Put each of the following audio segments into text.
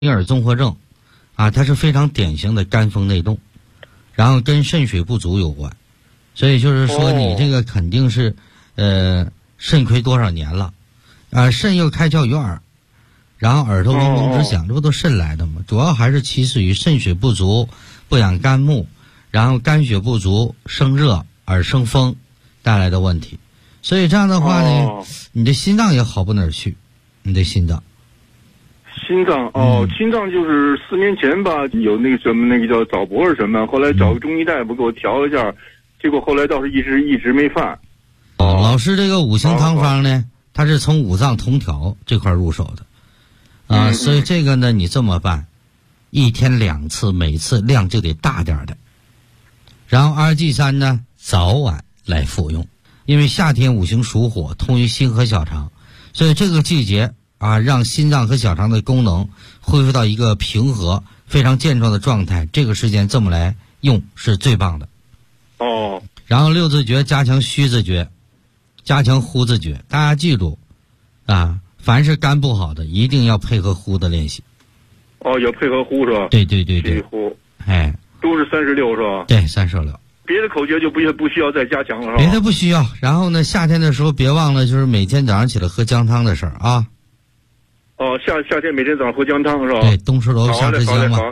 尼尔综合症它是非常典型的肝风内动，然后跟肾水不足有关，所以就是说你这个肯定是肾亏多少年了肾又开窍于耳，然后耳朵嗡嗡直响，这不都肾来的吗？主要还是起始于肾水不足，不养肝木，然后肝血不足生热耳生风带来的问题。所以这样的话呢你的心脏也好不哪儿去，你的心脏心脏就是4年前吧，有那个什么那个叫早搏是什么，后来找个中医大夫给我调了一下，结果后来倒是一直没犯。 老师这个五行汤方呢它是从五脏同调这块入手的所以这个呢你这么办，1天2次，每次量就得大点的，然后2G3呢早晚来服用。因为夏天五行属火，通于心和小肠，所以这个季节让心脏和小肠的功能恢复到一个平和非常健壮的状态，这个时间这么来用是最棒的。然后6字诀加强虚字诀，加强呼字诀，大家记住凡是肝不好的一定要配合呼的练习。 要配合呼是吧？ 对呼都是36是吧？ 对，36。 别的口诀就不需要再加强了是吧？ 别的不需要。然后呢夏天的时候别忘了就是每天早上起来喝姜汤的事儿啊。 夏天每天早上喝姜汤是吧？ 对，冬吃楼夏吃姜嘛。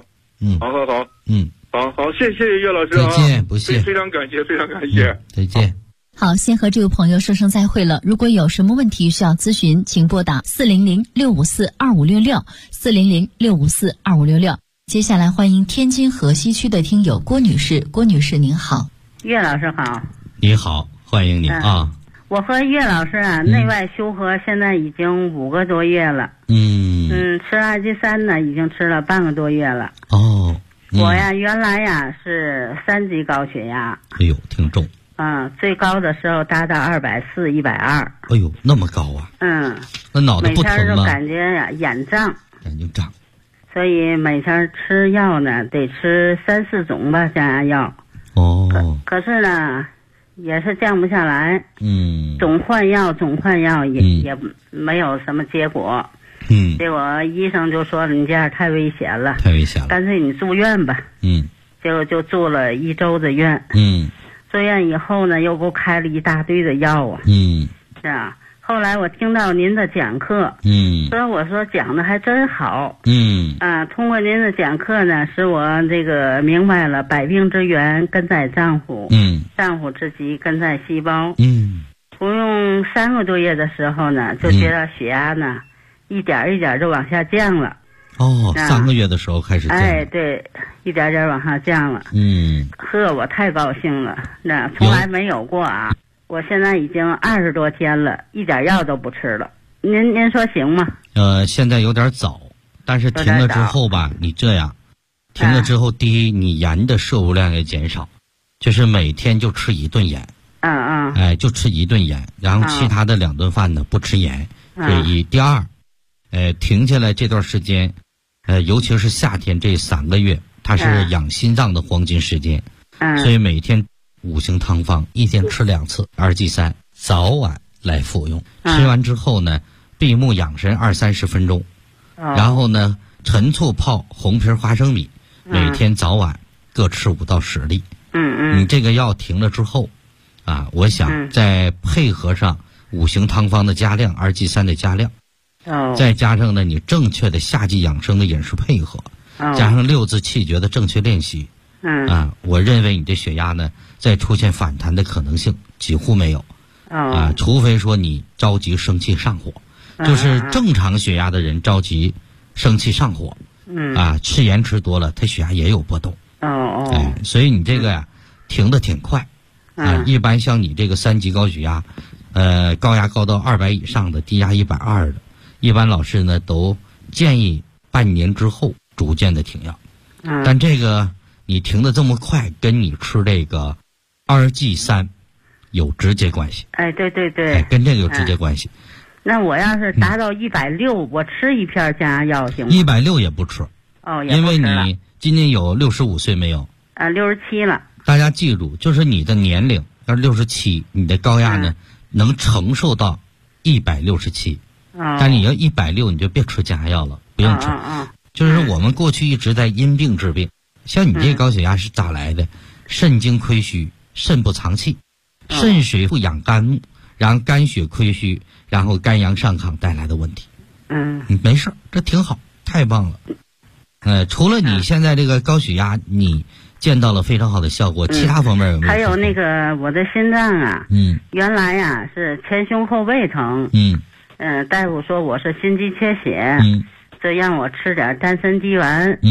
好，谢谢岳老师再见，不谢， 非常感谢， 再见。 好，先和这位朋友说声再会了。如果有什么问题需要咨询，请拨打400-654-2566 400-654-2566。接下来欢迎天津河西区的听友郭女士。郭女士您好。 岳老师好。 你好，欢迎你我和岳老师内外修合现在已经5个多月了。吃2G3呢已经吃了半个多月了。我原来是3级高血压。 哎呦，挺重。 最高的时候达到240、120。 哎呦，那么高啊！那脑袋不疼吗？ 每天就感觉眼胀。所以每天吃药呢，得吃3、4种吧降压药。可是呢，也是降不下来。总换药也没有什么结果。结果医生就说你这样太危险了，干脆你住院吧。结果就住了1周的院。住院以后呢，又给我开了一大堆的药是啊。后来我听到您的讲课，我说讲的还真好，通过您的讲课呢，使我这个明白了百病之源根在脏腑，脏腑之疾根在细胞，服用3个多月的时候呢，就觉得血压呢，一点一点就往下降了。 3个月的时候开始降。 对，一点点往下降了。我太高兴了，那从来没有过我现在已经20多天了，一点药都不吃了。您说行吗？ 现在有点早，但是停了之后吧，你这样，停了之后，第一，你盐的摄入量也减少，就是每天就吃1顿盐。就吃1顿盐，然后其他的2顿饭呢不吃盐。这一，第二，停下来这段时间，尤其是夏天这3个月，它是养心脏的黄金时间，所以每天五行汤方1天吃2次2G3，早晚来服用。吃完之后呢，闭目养神20-30分钟，然后呢陈醋泡红皮花生米，每天早晚各吃5到10粒。你这个药停了之后我想再配合上五行汤方的加量2G3的加量，再加上呢你正确的夏季养生的饮食配合，加上6字气诀的正确练习，我认为你的血压呢再出现反弹的可能性几乎没有。除非说你着急生气上火，就是正常血压的人着急生气上火，吃盐吃多了他血压也有波动。所以你这个停得挺快。一般像你这个3级高血压，高压高到200以上的，低压120的，一般老师呢都建议半年之后逐渐的停药。但这个你停的这么快，跟你吃这个2G3有直接关系。 对， 跟这个有直接关系。 那我要是达到160，我吃一片降压药行吗 ？160也不吃。因为你今年有65岁没有 ？67了。 大家记住，就是你的年龄要是67，你的高压呢能承受到167。但你要160，你就别吃降压药了，不用吃。 就是我们过去一直在因病治病。像你这高血压是咋来的？肾精亏虚，肾不藏气，肾水不养肝木，然后肝血亏虚，然后肝阳上亢带来的问题。没事，这挺好，太棒了。除了你现在这个高血压，你见到了非常好的效果，其他方面有没有？ 还有那个我的心脏啊，原来呀是前胸后背疼，大夫说我是心肌缺血，就让我吃点丹参肌丸，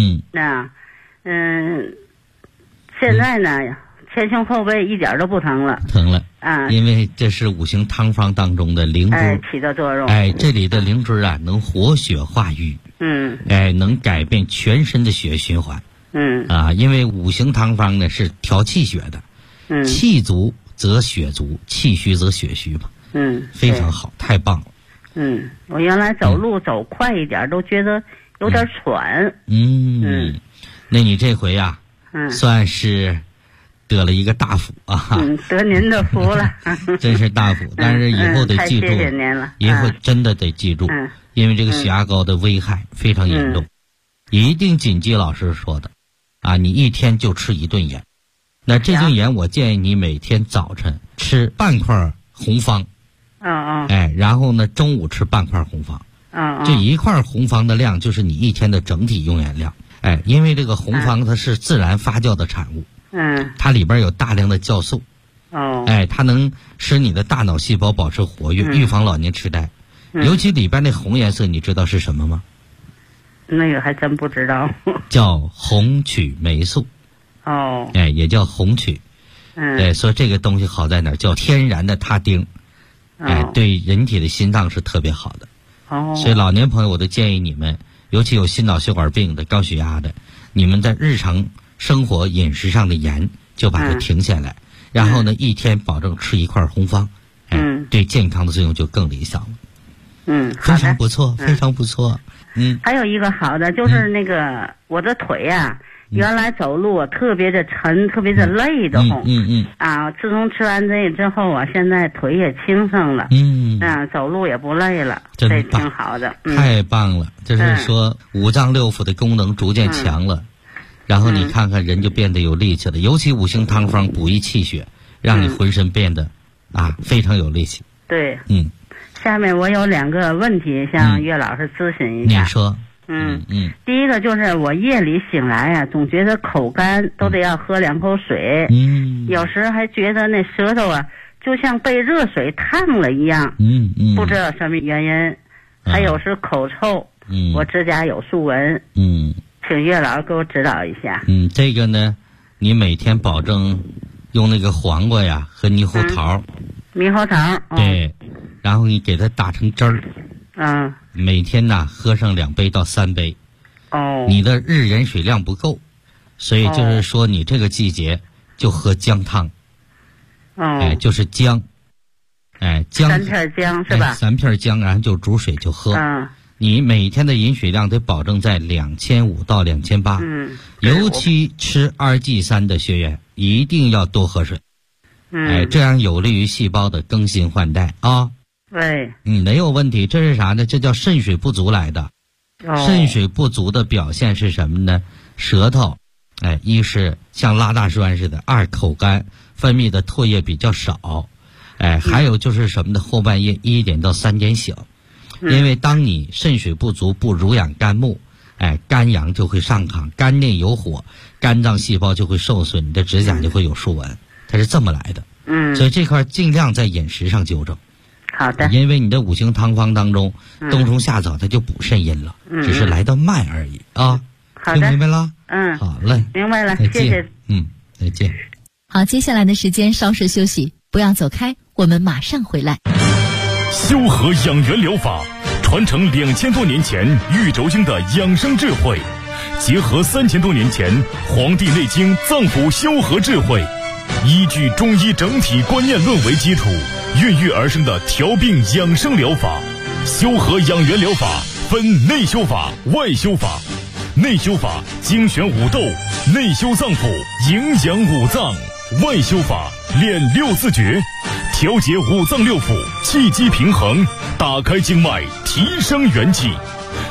现在呢，前胸后背一点都不疼了， 因为这是五行汤方当中的灵芝， 起的作用， 这里的灵芝啊，能活血化瘀，能改变全身的血液循环，因为五行汤方呢是调气血的，气足则血足，气虚则血虚嘛，非常好，太棒了。 我原来走路走快一点都觉得有点喘。 那你这回呀，算是得了一个大福啊！ 得您的福了， 真是大福。但是以后得记住， 谢谢您了， 以后真的得记住，因为这个血压高的危害非常严重，一定谨记老师说的你一天就吃一顿盐。那这顿盐，我建议你每天早晨吃半块红方。然后呢，中午吃半块红方，这一块红方的量就是你一天的整体用盐量。因为这个红方它是自然发酵的产物，它里边有大量的酵素，它能使你的大脑细胞保持活跃，预防老年痴呆。尤其里边那红颜色，你知道是什么吗？ 那个还真不知道。 叫红曲霉素。也叫红曲。所以这个东西好在哪儿？叫天然的他汀。对人体的心脏是特别好的。所以老年朋友，我都建议你们，尤其有心脑血管病的、高血压的，你们在日常生活饮食上的盐就把它停下来，然后呢，一天保证吃一块红方，对健康的作用就更理想了。非常不错，非常不错。 还有一个好的就是那个我的腿呀。原来走路特别的沉，特别的累得慌。自从吃完这个之后现在腿也轻省了。走路也不累了，这挺好的。 太棒了，就是说五脏六腑的功能逐渐强了，然后你看看人就变得有力气了。尤其五行汤方补益气血，让你浑身变得非常有力气。 对。下面我有2个问题向岳老师咨询一下。 你说。 第一个就是我夜里醒来总觉得口干，都得要喝2口水。有时还觉得那舌头就像被热水烫了一样。不知道什么原因。还有是口臭。我指甲有竖纹。请岳老师给我指导一下。 这个呢，你每天保证用那个黄瓜呀和猕猴桃。 猕猴桃。 对，然后你给它打成汁儿。每天喝上2杯到3杯。你的日饮水量不够，所以就是说你这个季节就喝姜汤。就是姜。姜 3片姜是吧 ？3片姜，然后就煮水就喝。你每天的饮水量得保证在2500到2800。尤其吃2G3的学员一定要多喝水。这样有利于细胞的更新换代啊。 对。 没有问题。这是啥呢？这叫肾水不足来的。肾水不足的表现是什么呢？舌头，一是像拉大栓似的；2口干，分泌的唾液比较少。还有就是什么呢？后半夜1点到3点醒。因为当你肾水不足，不濡养肝木，肝阳就会上亢，肝内有火，肝脏细胞就会受损，你的指甲就会有竖纹，它是这么来的。所以这块尽量在饮食上纠正。 好的。 因为你的五行汤方当中，冬虫夏草它就补肾阴了，只是来得慢而已啊。 好的。 听明白了？ 好嘞。 明白了， 谢谢。 再见。 好，接下来的时间稍事休息，不要走开，我们马上回来。 修和养元疗法传承2000多年前玉轴经的养生智慧，结合3000多年前《黄帝内经》脏腑修和智慧，依据中医整体观念论为基础，孕育而生的调病养生疗法。修和养元疗法分内修法、外修法。内修法精选五斗，内修脏腑，营养五脏；外修法练6字诀，调节五脏六腑，气机平衡，打开经脉，提升元气。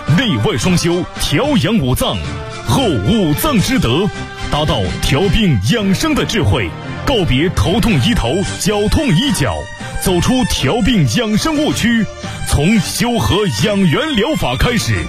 内外双修，调养五脏，后五脏之德，达到调病养生的智慧，告别头痛医头，脚痛医脚，走出调病养生误区，从修和养元疗法开始。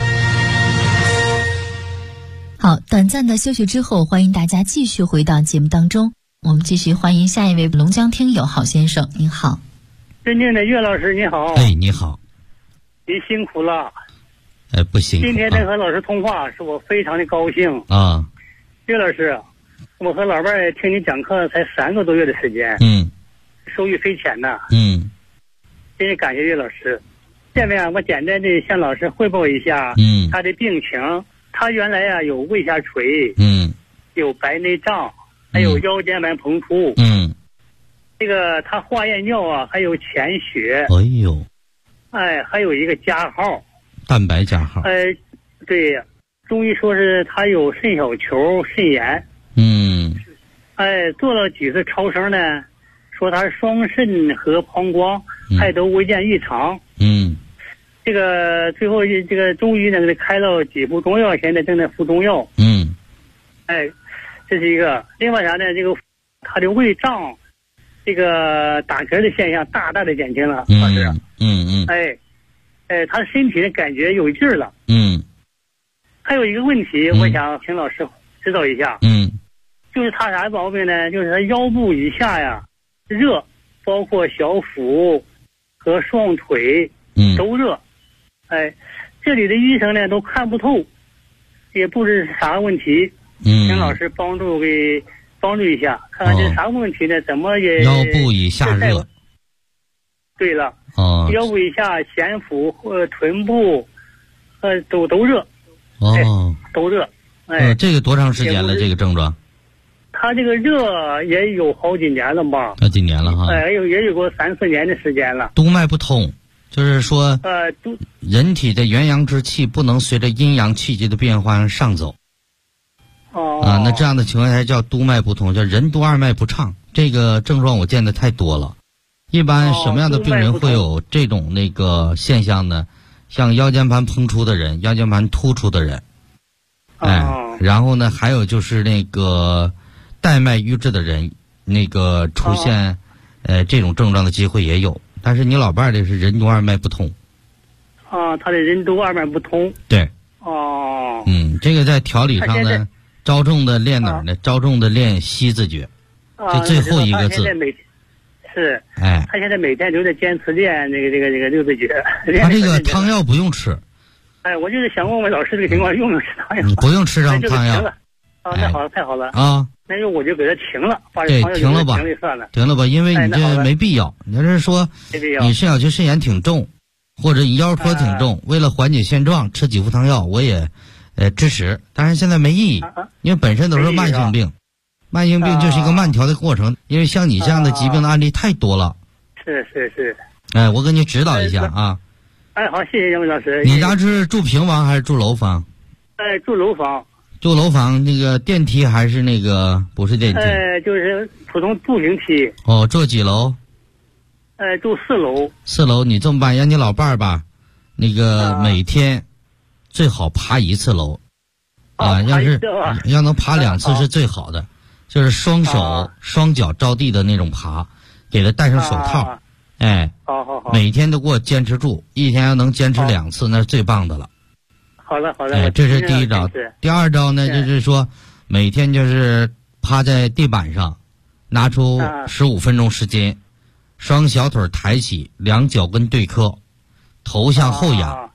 好，短暂的休息之后，欢迎大家继续回到节目当中。我们继续欢迎下一位龙江听友郝先生，您好。 尊敬的岳老师，你好。 哎，你好。 您辛苦了。 不辛苦。 今天能和老师通话，使我非常的高兴啊。 岳老师，我和老伴儿听你讲课才3个多月的时间，受益匪浅呐。真是感谢岳老师。下面我简单的向老师汇报一下他的病情。他原来有胃下垂，有白内障，还有腰间盘膨出，这个他化验尿还有潜血，还有一个加号， 蛋白加号， 对，中医说是他有肾小球肾炎，做了几次超声呢，说他双肾和膀胱还都未见异常，这个最后这个中医呢给他开了几副中药，现在正在服中药。这是一个。另外啥呢？这个他的胃胀，这个打嗝的现象大大的减轻了，老师。他身体的感觉有劲儿了。还有一个问题，我想请老师指导一下。就是他啥毛病呢？就是他腰部以下呀热，包括小腹和双腿都热。这里的医生呢都看不透，也不知是啥问题，请老师帮助一下，看看这是啥问题呢？怎么也腰部以下热。 对了，腰部以下、前腹或臀部，都热。都热。 这个多长时间了？这个症状？ 他这个热也有好几年了吧？ 几年了哈？ 也有过3、4年的时间了。 督脉不通。就是说，人体的元阳之气不能随着阴阳气机的变化上走。那这样的情况下叫督脉不通，叫任督二脉不畅。这个症状我见的太多了。一般什么样的病人会有这种那个现象呢？像腰间盘膨出的人，腰间盘突出的人，然后呢，还有就是那个带脉瘀滞的人，那个出现这种症状的机会也有。但是你老伴儿的是任督二脉不通。 他的任督二脉不通。 对。这个在调理上呢，着重的练哪儿呢？着重的练息字诀，就最后一个字。 他现在每天都在坚持练这个六字诀。 他这个汤药不用吃。 我就是想问问老师这个情况用不用吃汤药？ 你不用吃上汤药。 那好了，太好了那就我就给他停了，把这汤药停了吧，停了吧，因为你这没必要。你要是说你肾小球肾炎挺重，或者你腰托挺重，为了缓解现状吃几副汤药，我也支持。但是现在没意义，因为本身都是慢性病，慢性病就是一个慢调的过程。因为像你这样的疾病的案例太多了。 是。 我给你指导一下啊。 好，谢谢杨伟老师。 你家是住平房还是住楼房？ 住楼房。 住楼房那个电梯还是那个不是电梯？ 就是普通步行梯。 住几楼？ 住4楼。 4楼，你这么办，让你老伴儿吧，那个每天最好爬1次楼，要能爬2次是最好的，就是双手双脚着地的那种爬，给他戴上手套， 好， 每天都给我坚持住，一天要能坚持2次，那是最棒的了。 好的。 这是第一招。第二招呢，就是说每天就是趴在地板上，拿出15分钟时间，双小腿抬起，两脚跟对磕，头向后仰。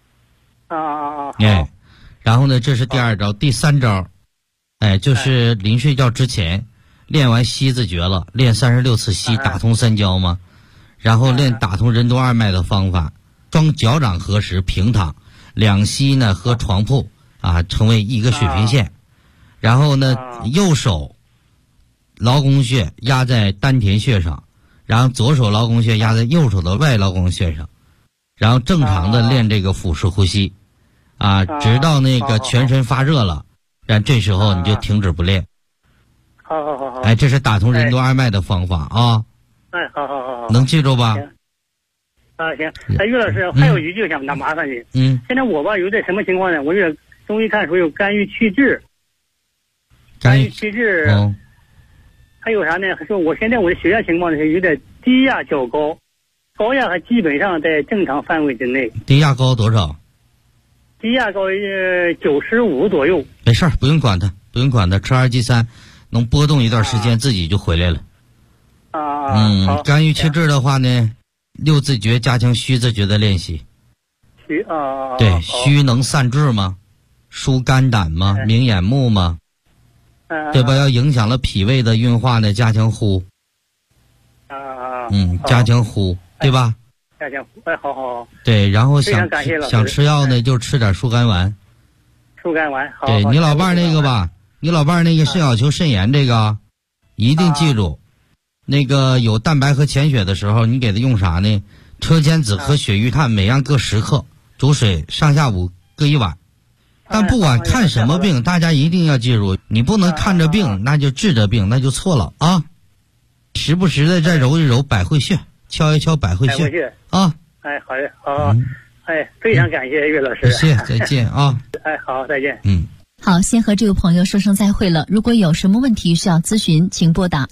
然后呢，这是第二招。第三招，就是临睡觉之前练完息字诀了，练36次息，打通三焦嘛，然后练打通任督二脉的方法，双脚掌合十平躺。两膝呢和床铺成为一个水平线，然后呢右手劳宫穴压在丹田穴上，然后左手劳宫穴压在右手的外劳宫穴上，然后正常的练这个腹式呼吸直到那个全身发热了，然后这时候你就停止不练。 好。 这是打通任督二脉的方法啊。 好。 能记住吧？ 行。岳老师，还有一句想麻烦你。现在我吧有点什么情况呢？我这中医看说有肝郁气滞。肝郁气滞。还有啥呢？说我现在我的血压情况呢是有点低压较高，高压还基本上在正常范围之内。 低压高多少？ 低压高95左右。 没事儿，不用管它，吃2G3，能波动一段时间，自己就回来了。肝郁气滞的话呢，6字诀加强虚字诀的练习。对，虚能散滞吗？疏肝胆吗？明眼目吗？对吧？要影响了脾胃的运化呢，加强呼。加强呼，对吧？ 加强呼，好。 对，然后想吃药呢，就吃点疏肝丸。 疏肝丸，好。 对你老伴儿那个吧，你老伴儿那个肾小球肾炎这个，一定记住，那个有蛋白和潜血的时候，你给他用啥呢？车间子和血玉炭每样各10克，煮水上下午各1碗。但不管看什么病，大家一定要记住，你不能看着病那就治着病，那就错了啊！时不时的再揉一揉百会穴，敲一敲百会穴啊！ 好的，好，非常感谢岳老师， 谢谢，再见啊！ 好，再见。 好，先和这位朋友说声再会了。如果有什么问题需要咨询，请拨打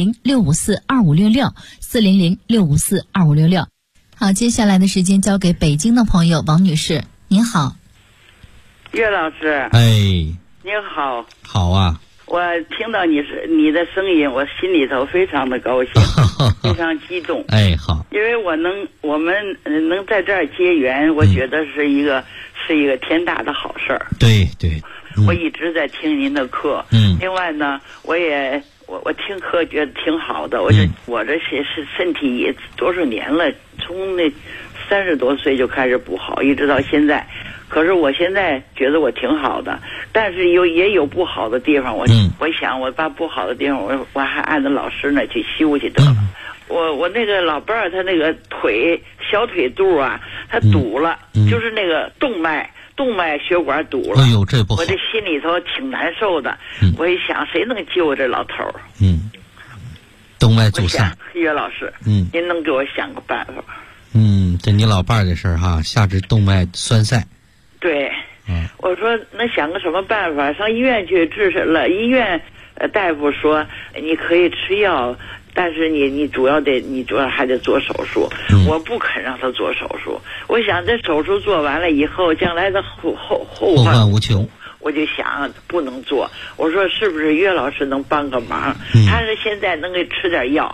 400-654-2566，400-654-2566。好，接下来的时间交给北京的朋友王女士，您好。 岳老师，您好。 好啊。 我听到你的声音，我心里头非常的高兴，非常激动。 好。 因为我们能在这儿结缘，我觉得是一个天大的好事儿。 对。 我一直在听您的课。另外呢，我听课觉得挺好的。我这是身体也多少年了，从那30多岁就开始不好，一直到现在。可是我现在觉得我挺好的，但是也有不好的地方。我想我把不好的地方我还按照老师那去修去得了。我那个老伴儿他那个小腿肚啊，他堵了，就是那个动脉血管堵了。 这不好。 我这心里头挺难受的。我一想，谁能救这老头儿？ 动脉阻塞。 岳老师，您能给我想个办法？ 这你老伴儿的事儿哈，下肢动脉栓塞。 对，我说能想个什么办法？上医院去治了，医院大夫说你可以吃药，但是你主要还得做手术。我不肯让他做手术，我想这手术做完了以后，将来的后患无穷。 我就想不能做，我说是不是岳老师能帮个忙？他是现在能给吃点药，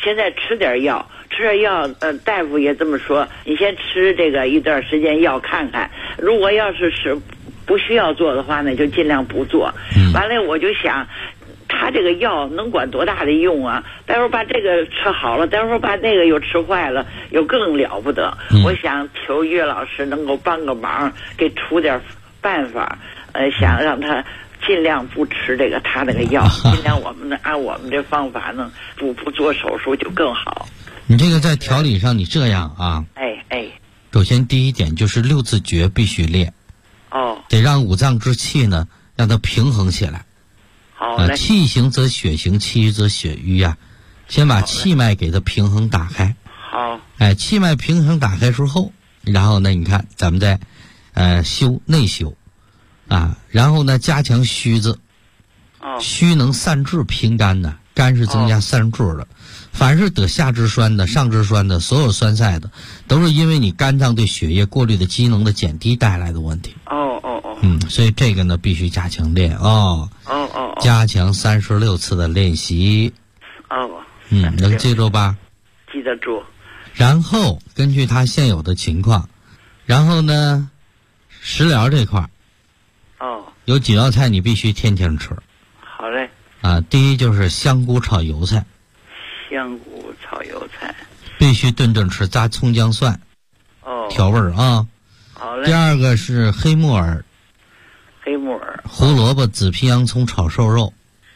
大夫也这么说，你先吃这个一段时间药看看，如果要是不需要做的话呢，就尽量不做。完了我就想，他这个药能管多大的用啊？待会儿把这个吃好了，待会儿把那个又吃坏了，又更了不得。我想求岳老师能够帮个忙，给出点办法，想让他尽量不吃他那个药，尽量按我们这方法呢，不做手术就更好。 你这个在调理上，你这样啊？首先第一点就是6字诀必须练。得让五脏之气呢，让它平衡起来。 好嘞。 气行则血行，气则血瘀呀。先把气脉给它平衡打开。 好。 气脉平衡打开之后，然后呢，你看咱们再内修啊，然后呢加强虚字。虚能散滞平肝的，肝是增加散滞的。凡是得下肢栓的、上肢栓的，所有栓塞的，都是因为你肝脏对血液过滤的机能的减低带来的问题。所以这个呢必须加强练加强36次的练习。能记住吧？ 记得住。 然后根据他现有的情况，然后呢，食疗这块有几道菜你必须天天吃。 好嘞。 第一就是香菇炒油菜。 香菇炒油菜必须顿顿吃，加葱姜蒜调味儿啊。 好嘞。 第二个是黑木耳、胡萝卜、紫皮洋葱炒瘦肉。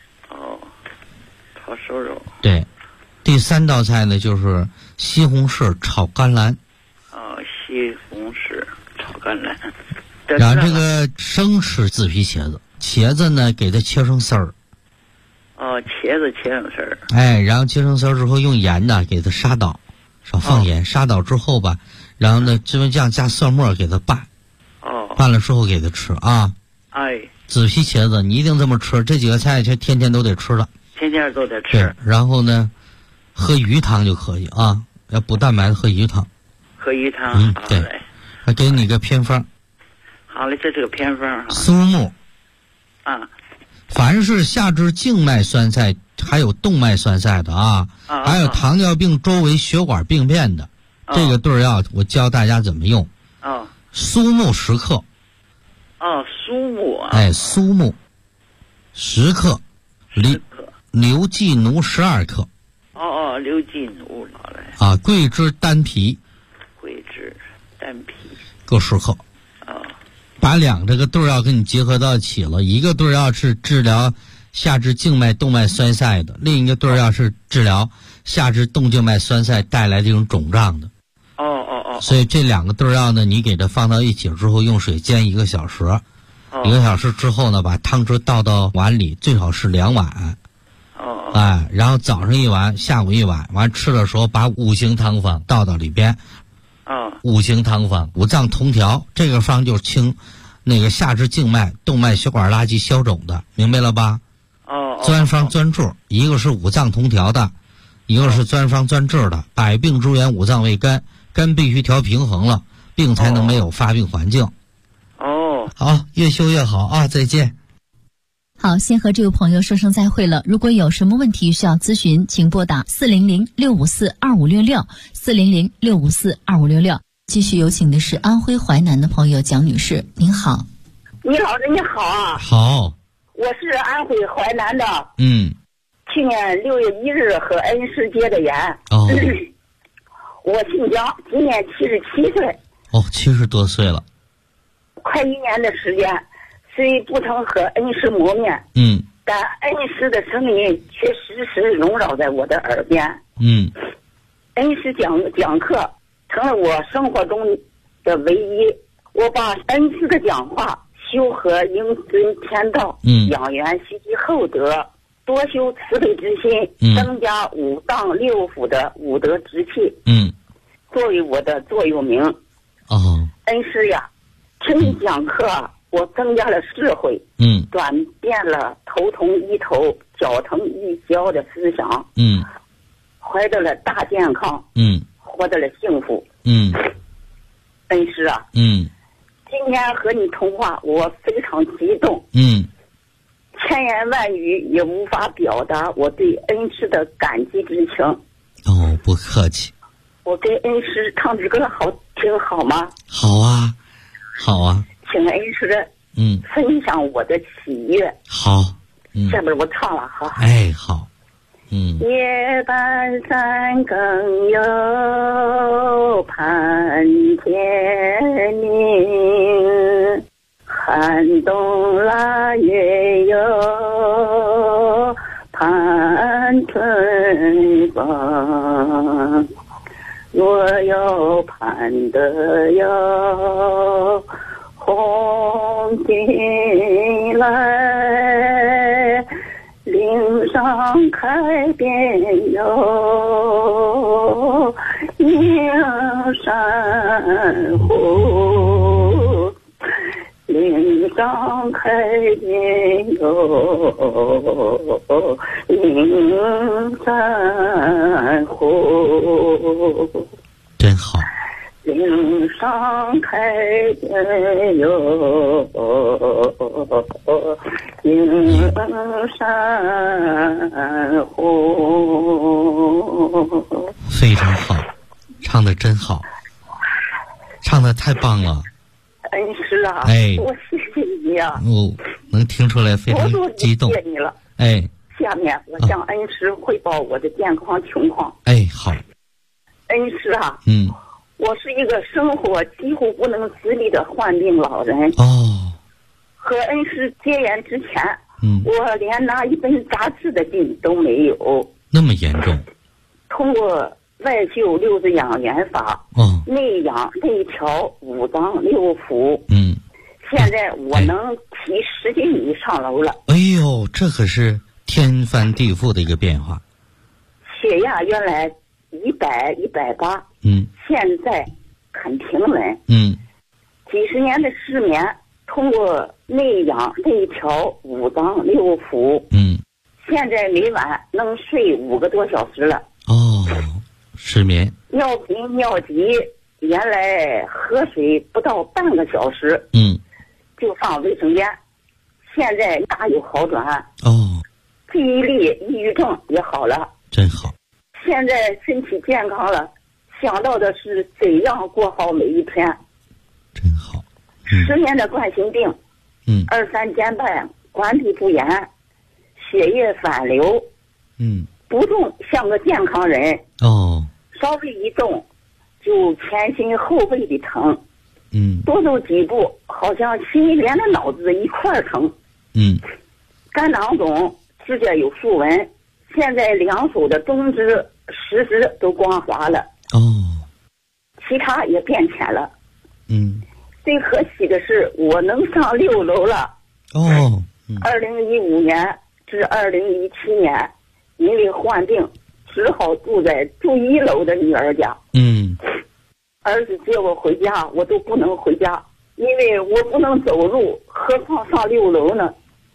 炒瘦肉。 对。第3道菜呢就是西红柿炒甘蓝。 西红柿炒甘蓝。 然后这个生吃紫皮茄子，茄子呢给它切成丝儿。茄子切成丝儿。然后切成丝儿之后用盐呢给它少放盐，杀倒之后吧，然后呢，芝麻酱加蒜末给它拌，拌了之后给它吃啊。紫皮茄子你一定这么吃，这几个菜天天都得吃了， 天天都得吃。 对，然后呢，喝鱼汤就可以啊，要补蛋白喝鱼汤。 喝鱼汤， 对，还给你个偏方。 好嘞，这是个偏方。 苏木，凡是下肢静脉栓塞，还有动脉栓塞的还有糖尿病周围血管病变的，这个对药我教大家怎么用。苏木10克。 苏木苏木10克，牛寄奴12克。 牛寄奴好嘞。 桂枝丹皮各10克。把这个对药跟你结合到一起了，一个对药是治疗下肢静脉动脉栓塞的，另一个对药是治疗下肢动静脉栓塞带来这种肿胀的。所以这2个对药呢，你给它放到一起之后，用水煎1个小时。1个小时之后呢，把汤汁倒到碗里，最好是2碗。然后早上1碗，下午1碗，完吃的时候把5行汤方倒到里边。5行汤方五脏同调，这个方就清那个下肢静脉动脉血管垃圾消肿的，明白了吧？专方专治，一个是五脏同调的，一个是专方专治的。百病之源五脏为根，根必须调平衡了，病才能没有发病环境。好，越修越好啊！再见。 好，先和这位朋友说声再会了。如果有什么问题需要咨询，请拨打400-654-2566 400-654-2566。继续有请的是安徽淮南的朋友蒋女士，您好。 你好，你好啊。 好。 我是安徽淮南的。去年6月1日和恩师结的缘。我姓蒋，今年77岁。 70多岁了。 快1年的时间，虽不曾和恩师谋面，但恩师的声音却时时萦绕在我的耳边。恩师讲课成了我生活中的唯一。我把恩师的讲话修和应遵天道，养元积极厚德，多修慈悲之心，增加5脏6腑的5德之气，作为我的座右铭。恩师呀，听你讲课，我增加了智慧，转变了头痛医头、脚疼医脚的思想，怀得了大健康，获得了幸福。恩师啊，今天和你通话，我非常激动，千言万语也无法表达我对恩师的感激之情。 不客气。 我给恩师唱支歌好听好吗？ 好啊，好啊。 请恩师分享我的喜悦。 好。 下边我唱了哈。 好。 夜半三更又盼天明，寒冬腊月又盼春风，我又盼得有红军来，岭上开遍有映山湖，岭上开遍有映山湖， 真好。 岭上开遍有映山湖。 非常好，唱得真好，唱得太棒了。 恩师啊，我谢谢你啊。 能听出来非常激动。 谢谢你了。下面我向恩师汇报我的健康情况。 好。 恩师啊，我是一个生活几乎不能自理的患病老人。和恩师结缘之前，我连拿一本杂志的劲都没有。 那么严重？ 通过外修6字养元法，内养内调5脏6腑。现在我能提10斤以上楼了。 这可是天翻地覆的一个变化。 血压原来 100、180，现在很平稳，几十年的失眠，通过内养内调5脏6腑，现在每晚能睡5个多小时了。 哦，失眠。 尿频尿急，原来喝水不到半个小时，就上卫生间，现在大有好转。 哦， 记忆力、抑郁症也好了， 真好。 现在身体健康了，想到的是怎样过好每一天。 真好。 10年的冠心病，2、3间半，管理不严，血液反流，不动像个健康人。 哦， 稍微一动就前心后背的疼，多走几步好像心连着脑子一块疼。肝囊肿指甲有竖纹，现在2手的中指、食指都光滑了。 哦， 其他也变浅了。最可喜的是我能上6楼了。 哦 ，2015年至2017年，因为患病，只好住1楼的女儿家。儿子接我回家，我都不能回家，因为我不能走路，何况上6楼呢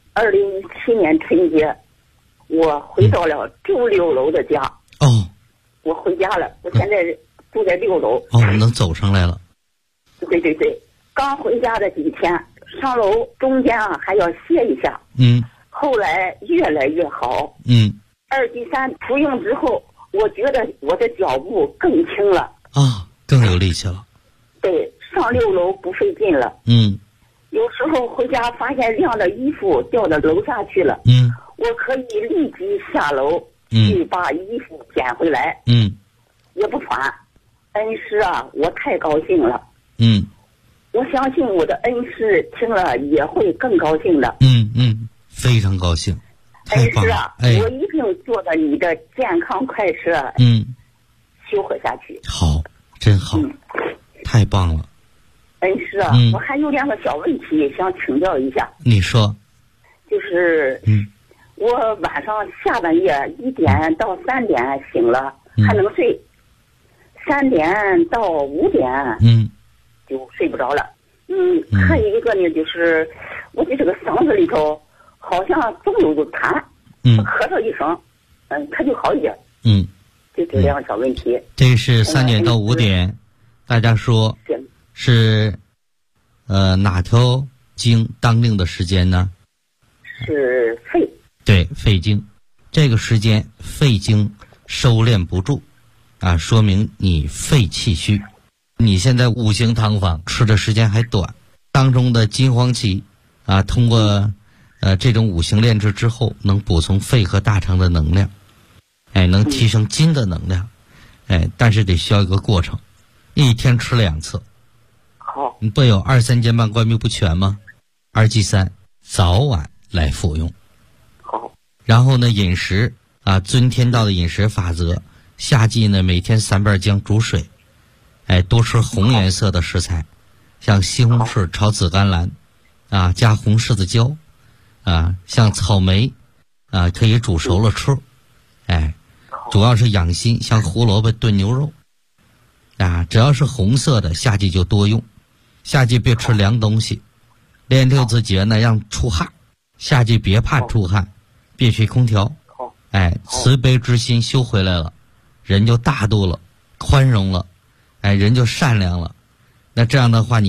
？2017年春节，我回到了住6楼的家。 哦， 我回家了，我现在住在6楼。 哦，能走上来了。 对，刚回家的几天，上楼中间还要歇一下。后来越来越好。2剂3服用之后，我觉得我的脚步更轻了。 啊，更有力气了。 对，上6楼不费劲了。有时候回家发现晾的衣服掉到楼下去了，我可以立即下楼去把衣服捡回来，也不喘。恩师啊，我太高兴了。我相信我的恩师听了也会更高兴的。 非常高兴。 恩师啊，我一定坐着你的健康快车，修活下去。 好，真好，太棒了。 恩师啊，我还有2个小问题想请教一下。 你说。 就是我晚上下半夜1点到3点醒了，还能睡，3点到5点就睡不着了。还有一个呢，就是我的这个嗓子里头好像总有个痰，咳嗽一声，它就好一点。就这2个小问题。 这是3点到5点，大家说是哪条经当令的时间呢？ 是肺。 对，肺经。这个时间肺经收敛不住啊，说明你肺气虚。你现在5行汤方吃的时间还短，当中的金黄芪啊，通过这种5行炼制之后，能补充肺和大肠的能量，能提升筋的能量，但是得需要一个过程，一天吃2次。 好， 你不有2、3间半关闭不全吗？2剂3早晚来服用。 好， 然后呢，饮食啊，遵天道的饮食法则，夏季呢每天3瓣姜煮水，多吃红颜色的食材，像西红柿炒紫甘蓝，啊，加红柿子椒，啊，像草莓，啊，可以煮熟了吃，主要是养心，像胡萝卜炖牛肉，啊，只要是红色的，夏季就多用，夏季别吃凉东西，练6字诀呢让出汗，夏季别怕出汗，别吹空调，慈悲之心修回来了，人就大度了，宽容了。人就善良了，那这样的话你